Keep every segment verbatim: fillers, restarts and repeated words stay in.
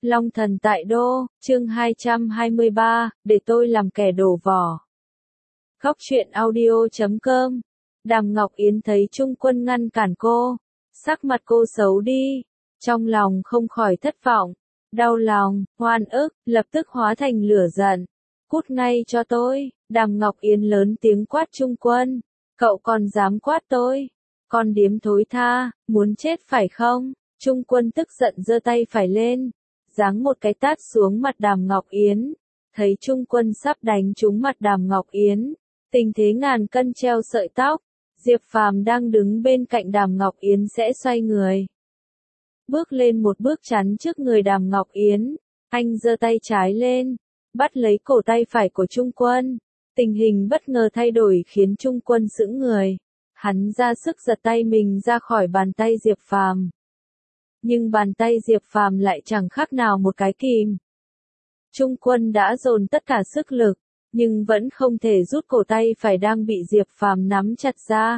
Long thần tại đô, chương hai trăm hai mươi ba, để tôi làm kẻ đổ vỏ. Góc truyện audio chấm com. Đàm Ngọc Yến thấy Trung Quân ngăn cản cô, sắc mặt cô xấu đi, trong lòng không khỏi thất vọng, đau lòng, oan ức, lập tức hóa thành lửa giận. Cút ngay cho tôi, Đàm Ngọc Yến lớn tiếng quát Trung Quân, cậu còn dám quát tôi, con điếm thối tha, muốn chết phải không? Trung Quân tức giận giơ tay phải lên, giáng một cái tát xuống mặt Đàm Ngọc Yến. Thấy Trung Quân sắp đánh trúng mặt Đàm Ngọc Yến, tình thế ngàn cân treo sợi tóc, Diệp Phàm đang đứng bên cạnh Đàm Ngọc Yến sẽ xoay người, bước lên một bước chắn trước người Đàm Ngọc Yến. Anh giơ tay trái lên, bắt lấy cổ tay phải của Trung Quân. Tình hình bất ngờ thay đổi khiến Trung Quân sững người. Hắn ra sức giật tay mình ra khỏi bàn tay Diệp Phàm. Nhưng bàn tay Diệp Phàm lại chẳng khác nào một cái kìm. Trung Quân đã dồn tất cả sức lực, nhưng vẫn không thể rút cổ tay phải đang bị Diệp Phàm nắm chặt ra.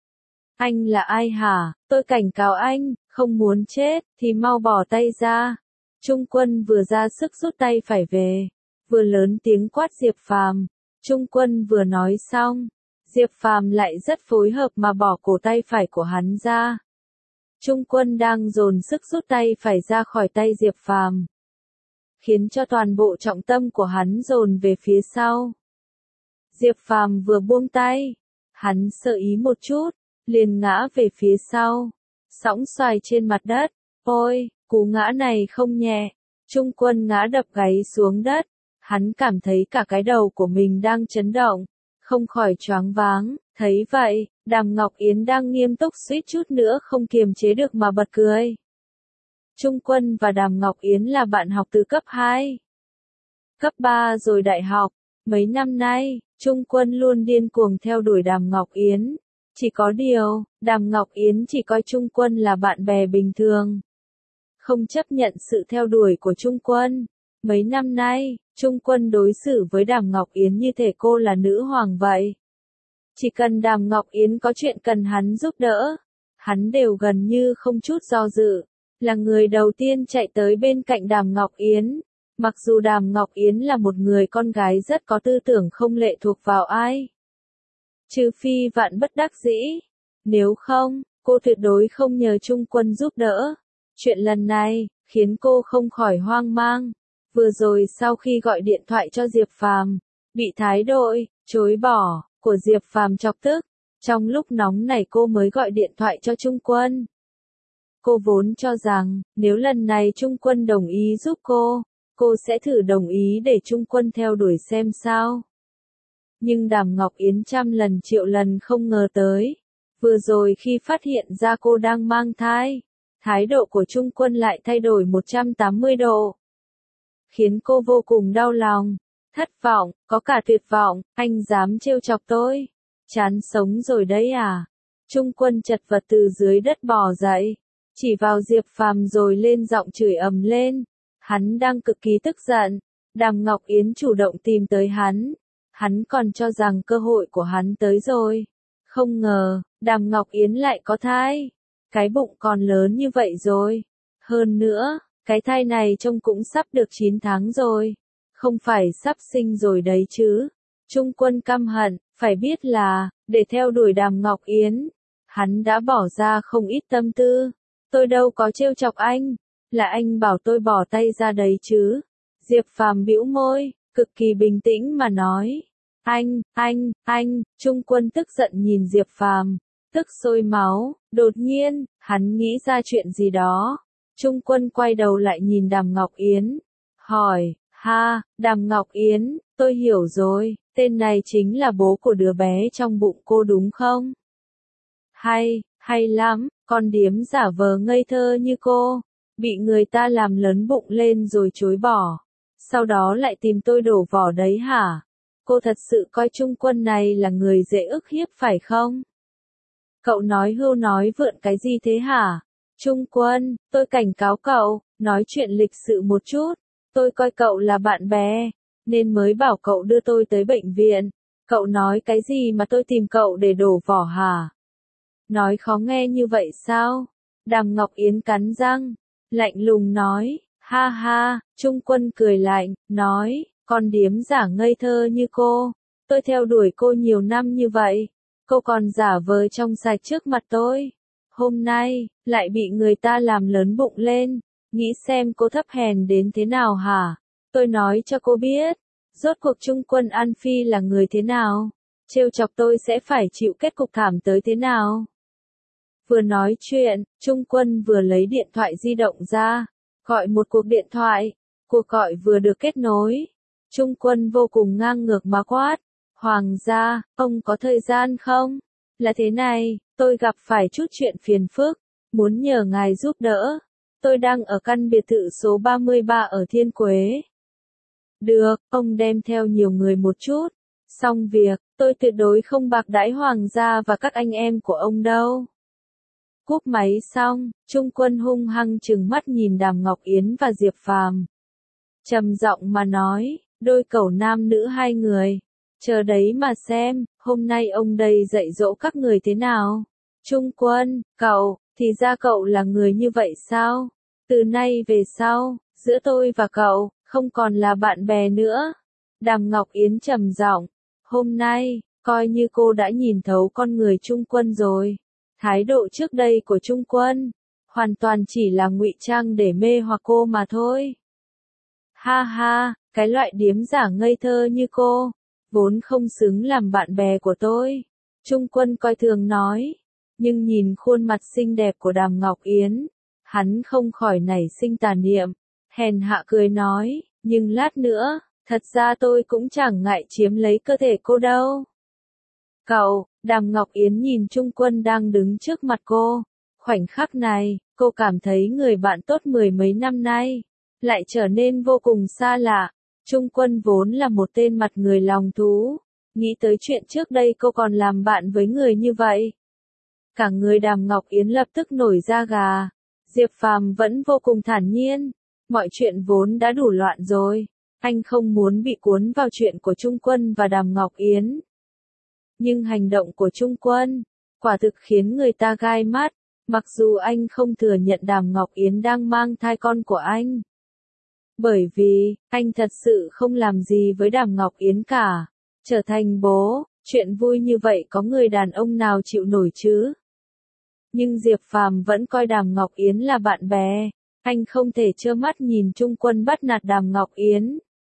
Anh là ai hả? Tôi cảnh cáo anh, không muốn chết, thì mau bỏ tay ra. Trung Quân vừa ra sức rút tay phải về, vừa lớn tiếng quát Diệp Phàm. Trung Quân vừa nói xong, Diệp Phàm lại rất phối hợp mà bỏ cổ tay phải của hắn ra. Trung Quân đang dồn sức rút tay phải ra khỏi tay Diệp Phàm, khiến cho toàn bộ trọng tâm của hắn dồn về phía sau. Diệp Phàm vừa buông tay, hắn sơ ý một chút, liền ngã về phía sau, sõng xoài trên mặt đất. Ôi, cú ngã này không nhẹ. Trung Quân ngã đập gáy xuống đất, hắn cảm thấy cả cái đầu của mình đang chấn động, không khỏi choáng váng. Thấy vậy, Đàm Ngọc Yến đang nghiêm túc suýt chút nữa không kiềm chế được mà bật cười. Trung Quân và Đàm Ngọc Yến là bạn học từ cấp hai, cấp ba rồi đại học. Mấy năm nay, Trung Quân luôn điên cuồng theo đuổi Đàm Ngọc Yến. Chỉ có điều, Đàm Ngọc Yến chỉ coi Trung Quân là bạn bè bình thường, không chấp nhận sự theo đuổi của Trung Quân. Mấy năm nay, Trung Quân đối xử với Đàm Ngọc Yến như thể cô là nữ hoàng vậy. Chỉ cần Đàm Ngọc Yến có chuyện cần hắn giúp đỡ, hắn đều gần như không chút do dự, là người đầu tiên chạy tới bên cạnh Đàm Ngọc Yến. Mặc dù Đàm Ngọc Yến là một người con gái rất có tư tưởng không lệ thuộc vào ai, trừ phi vạn bất đắc dĩ, nếu không, cô tuyệt đối không nhờ Trung Quân giúp đỡ. Chuyện lần này khiến cô không khỏi hoang mang. Vừa rồi sau khi gọi điện thoại cho Diệp Phàm, bị thái độ chối bỏ của Diệp Phàm chọc tức, trong lúc nóng này cô mới gọi điện thoại cho Trung Quân. Cô vốn cho rằng, nếu lần này Trung Quân đồng ý giúp cô, cô sẽ thử đồng ý để Trung Quân theo đuổi xem sao. Nhưng Đàm Ngọc Yến trăm lần triệu lần không ngờ tới, vừa rồi khi phát hiện ra cô đang mang thai, thái độ của Trung Quân lại thay đổi một trăm tám mươi độ. Khiến cô vô cùng đau lòng, thất vọng, có cả tuyệt vọng. Anh dám trêu chọc tôi? Chán sống rồi đấy à? Trung Quân chật vật từ dưới đất bò dậy, chỉ vào Diệp Phàm rồi lên giọng chửi ầm lên. Hắn đang cực kỳ tức giận. Đàm Ngọc Yến chủ động tìm tới hắn. Hắn còn cho rằng cơ hội của hắn tới rồi. Không ngờ, Đàm Ngọc Yến lại có thai. Cái bụng còn lớn như vậy rồi. Hơn nữa, cái thai này trông cũng sắp được chín tháng rồi. Không phải sắp sinh rồi đấy chứ. Trung Quân căm hận, phải biết là, để theo đuổi Đàm Ngọc Yến, hắn đã bỏ ra không ít tâm tư. Tôi đâu có trêu chọc anh, là anh bảo tôi bỏ tay ra đấy chứ. Diệp Phàm bĩu môi, cực kỳ bình tĩnh mà nói. Anh, anh, anh, Trung Quân tức giận nhìn Diệp Phàm, tức sôi máu. Đột nhiên, hắn nghĩ ra chuyện gì đó. Trung Quân quay đầu lại nhìn Đàm Ngọc Yến, hỏi, ha, Đàm Ngọc Yến, tôi hiểu rồi, tên này chính là bố của đứa bé trong bụng cô đúng không? Hay, hay lắm, con điếm giả vờ ngây thơ như cô, bị người ta làm lớn bụng lên rồi chối bỏ, sau đó lại tìm tôi đổ vỏ đấy hả? Cô thật sự coi Trung Quân này là người dễ ức hiếp phải không? Cậu nói hưu nói vượn cái gì thế hả? Trung Quân, tôi cảnh cáo cậu, nói chuyện lịch sự một chút, tôi coi cậu là bạn bè, nên mới bảo cậu đưa tôi tới bệnh viện. Cậu nói cái gì mà tôi tìm cậu để đổ vỏ hả? Nói khó nghe như vậy sao? Đàm Ngọc Yến cắn răng, lạnh lùng nói, Ha ha, Trung Quân cười lạnh, nói, con điếm giả ngây thơ như cô, tôi theo đuổi cô nhiều năm như vậy, cô còn giả vờ trong sạch trước mặt tôi. Hôm nay, lại bị người ta làm lớn bụng lên, nghĩ xem cô thấp hèn đến thế nào hả? Tôi nói cho cô biết, rốt cuộc Trung Quân An Phi là người thế nào? Trêu chọc tôi sẽ phải chịu kết cục thảm tới thế nào? Vừa nói chuyện, Trung Quân vừa lấy điện thoại di động ra, gọi một cuộc điện thoại. Cuộc gọi vừa được kết nối. Trung Quân vô cùng ngang ngược mà quát. Hoàng gia, ông có thời gian không? Là thế này, tôi gặp phải chút chuyện phiền phức, muốn nhờ ngài giúp đỡ. Tôi đang ở căn biệt thự số ba mươi ba ở Thiên Quế. Được, ông đem theo nhiều người một chút. Xong việc, tôi tuyệt đối không bạc đãi Hoàng gia và các anh em của ông đâu. Cúp máy xong, Trung Quân hung hăng trừng mắt nhìn Đàm Ngọc Yến và Diệp Phàm. Trầm giọng mà nói, đôi cẩu nam nữ hai người. Chờ đấy mà xem, hôm nay ông đây dạy dỗ các người thế nào? Trung Quân, cậu, thì ra cậu là người như vậy sao? Từ nay về sau, giữa tôi và cậu, không còn là bạn bè nữa. Đàm Ngọc Yến trầm giọng, hôm nay, coi như cô đã nhìn thấu con người Trung Quân rồi. Thái độ trước đây của Trung Quân, hoàn toàn chỉ là ngụy trang để mê hoặc cô mà thôi. Ha ha, cái loại điếm giả ngây thơ như cô, vốn không xứng làm bạn bè của tôi. Trung Quân coi thường nói, nhưng nhìn khuôn mặt xinh đẹp của Đàm Ngọc Yến, hắn không khỏi nảy sinh tà niệm, hèn hạ cười nói, nhưng lát nữa, thật ra tôi cũng chẳng ngại chiếm lấy cơ thể cô đâu. Cậu, Đàm Ngọc Yến nhìn Trung Quân đang đứng trước mặt cô, khoảnh khắc này, cô cảm thấy người bạn tốt mười mấy năm nay, lại trở nên vô cùng xa lạ. Trung Quân vốn là một tên mặt người lòng thú, nghĩ tới chuyện trước đây cô còn làm bạn với người như vậy. Cả người Đàm Ngọc Yến lập tức nổi da gà. Diệp Phàm vẫn vô cùng thản nhiên, mọi chuyện vốn đã đủ loạn rồi, anh không muốn bị cuốn vào chuyện của Trung Quân và Đàm Ngọc Yến. Nhưng hành động của Trung Quân, quả thực khiến người ta gai mắt, mặc dù anh không thừa nhận Đàm Ngọc Yến đang mang thai con của anh. Bởi vì, anh thật sự không làm gì với Đàm Ngọc Yến cả. Trở thành bố, chuyện vui như vậy có người đàn ông nào chịu nổi chứ? Nhưng Diệp Phàm vẫn coi Đàm Ngọc Yến là bạn bè, anh không thể trơ mắt nhìn Trung Quân bắt nạt Đàm Ngọc Yến.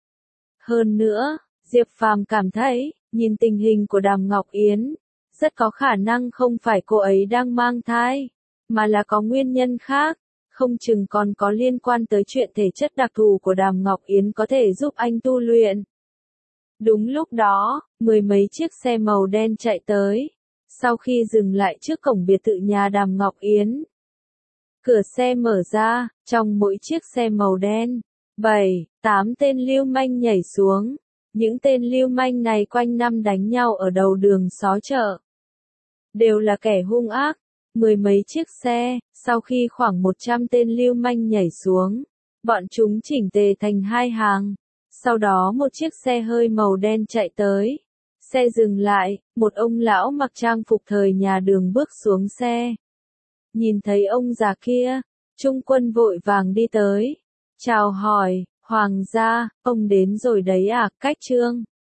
Hơn nữa, Diệp Phàm cảm thấy, nhìn tình hình của Đàm Ngọc Yến, rất có khả năng không phải cô ấy đang mang thai, mà là có nguyên nhân khác, không chừng còn có liên quan tới chuyện thể chất đặc thù của Đàm Ngọc Yến có thể giúp anh tu luyện. Đúng lúc đó, mười mấy chiếc xe màu đen chạy tới, sau khi dừng lại trước cổng biệt thự nhà Đàm Ngọc Yến. Cửa xe mở ra, trong mỗi chiếc xe màu đen, bảy, tám tên lưu manh nhảy xuống. Những tên lưu manh này quanh năm đánh nhau ở đầu đường xó chợ. Đều là kẻ hung ác. Mười mấy chiếc xe, sau khi khoảng một trăm tên lưu manh nhảy xuống, bọn chúng chỉnh tề thành hai hàng. Sau đó một chiếc xe hơi màu đen chạy tới. Xe dừng lại, một ông lão mặc trang phục thời nhà Đường bước xuống xe. Nhìn thấy ông già kia, Trung Quân vội vàng đi tới. Chào hỏi, Hoàng gia, ông đến rồi đấy à, Cách Trương.